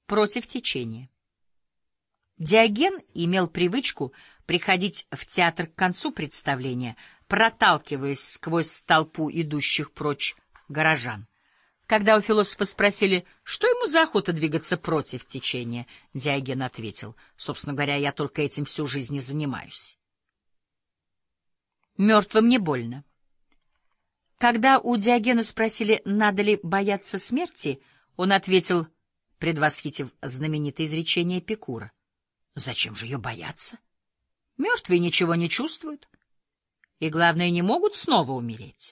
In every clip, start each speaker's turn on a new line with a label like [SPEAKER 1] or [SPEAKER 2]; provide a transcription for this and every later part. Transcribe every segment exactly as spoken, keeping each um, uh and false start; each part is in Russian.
[SPEAKER 1] против течения. Диоген имел привычку приходить в театр к концу представления, проталкиваясь сквозь толпу идущих прочь горожан. Когда у философа спросили, что ему за охота двигаться против течения, Диоген ответил: собственно говоря, я только этим всю жизнь и занимаюсь. Мертвым не больно. Когда у Диогена спросили, надо ли бояться смерти, он ответил, предвосхитив знаменитое изречение Эпикура: зачем же ее бояться? Мертвые ничего не чувствуют, и, главное, не могут снова умереть.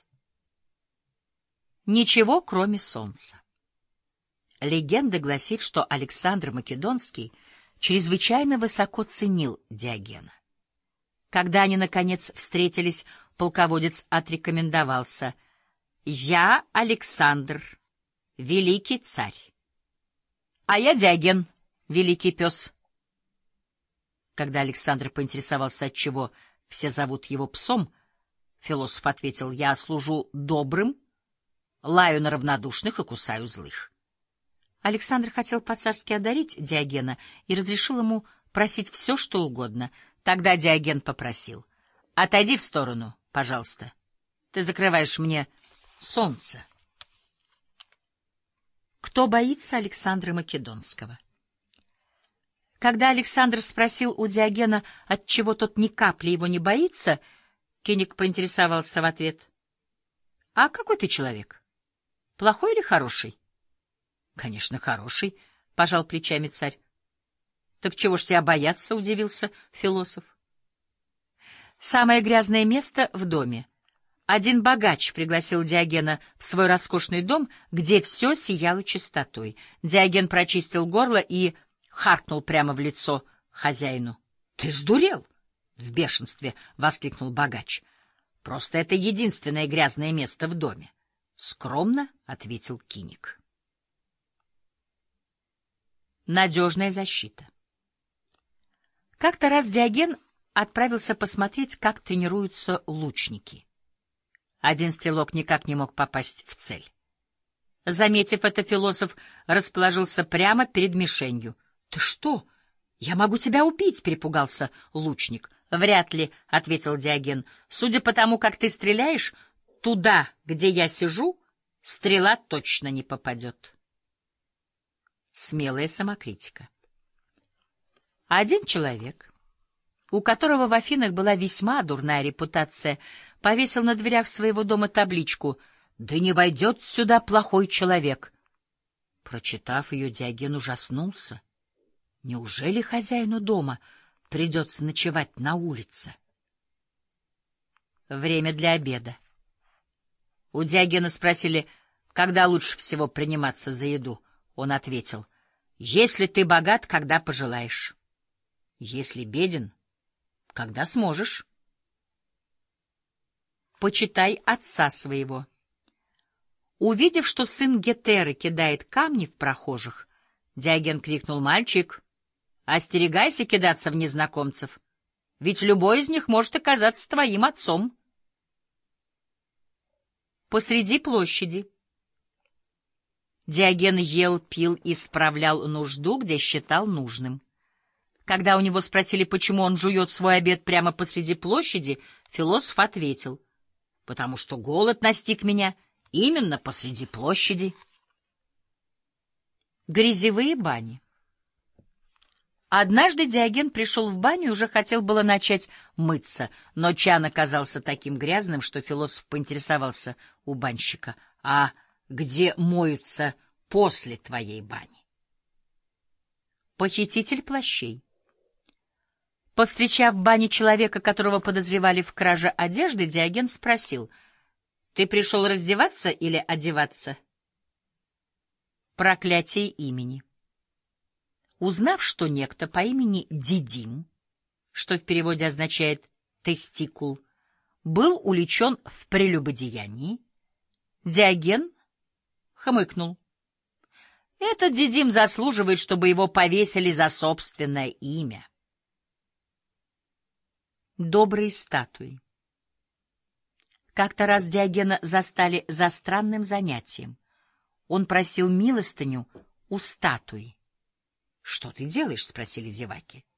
[SPEAKER 1] Ничего, кроме солнца. Легенда гласит, что Александр Македонский чрезвычайно высоко ценил Диогена. Когда они, наконец, встретились, полководец отрекомендовался: «Я Александр, великий царь, а я Диоген, великий пес». Когда Александр поинтересовался, отчего все зовут его псом, философ ответил: «Я служу добрым, лаю на равнодушных и кусаю злых». Александр хотел по-царски одарить Диогена и разрешил ему просить все, что угодно. Тогда Диоген попросил: «Отойди в сторону, пожалуйста. Ты закрываешь мне солнце». Кто боится Александра Македонского? Когда Александр спросил у Диогена, отчего тот ни капли его не боится, Киник поинтересовался в ответ: «А какой ты человек? Плохой или хороший?» «Конечно, хороший», — пожал плечами царь. «Так чего ж тебя бояться?» — удивился философ. Самое грязное место в доме. Один богач пригласил Диогена в свой роскошный дом, где все сияло чистотой. Диоген прочистил горло и харкнул прямо в лицо хозяину. — Ты сдурел? — в бешенстве воскликнул богач. — Просто это единственное грязное место в доме, — скромно ответил Киник. Надежная защита. Как-то раз Диоген отправился посмотреть, как тренируются лучники. Один стрелок никак не мог попасть в цель. Заметив это, философ расположился прямо перед мишенью. — Ты что? Я могу тебя убить! — перепугался лучник. — Вряд ли, — ответил Диоген. — Судя по тому, как ты стреляешь, туда, где я сижу, стрела точно не попадет. Смелая самокритика. Один человек, у которого в Афинах была весьма дурная репутация, повесил на дверях своего дома табличку: «Да не войдет сюда плохой человек». Прочитав ее, Диоген ужаснулся. Неужели хозяину дома придется ночевать на улице? Время для обеда. У Диогена спросили, когда лучше всего приниматься за еду. Он ответил: «Если ты богат, когда пожелаешь. Если беден, когда сможешь. Почитай отца своего». Увидев, что сын Гетеры кидает камни в прохожих, Диоген крикнул: «Мальчик, остерегайся кидаться в незнакомцев, ведь любой из них может оказаться твоим отцом». Посреди площади. Диоген ел, пил и справлял нужду, где считал нужным. Когда у него спросили, почему он жует свой обед прямо посреди площади, философ ответил: «Потому что голод настиг меня именно посреди площади». Грязевые бани. Однажды Диоген пришел в баню и уже хотел было начать мыться, но чан оказался таким грязным, что философ поинтересовался у банщика: «А где моются после твоей бани?» Похититель плащей. Повстречав в бане человека, которого подозревали в краже одежды, Диоген спросил: «Ты пришел раздеваться или одеваться?» Проклятие имени. Узнав, что некто по имени Дидим, что в переводе означает «тестикул», был уличен в прелюбодеянии, Диоген хмыкнул. Этот Дидим заслуживает, чтобы его повесили за собственное имя. Добрые статуи. Как-то раз Диогена застали за странным занятием. Он просил милостыню у статуи. — Что ты делаешь? — спросили зеваки.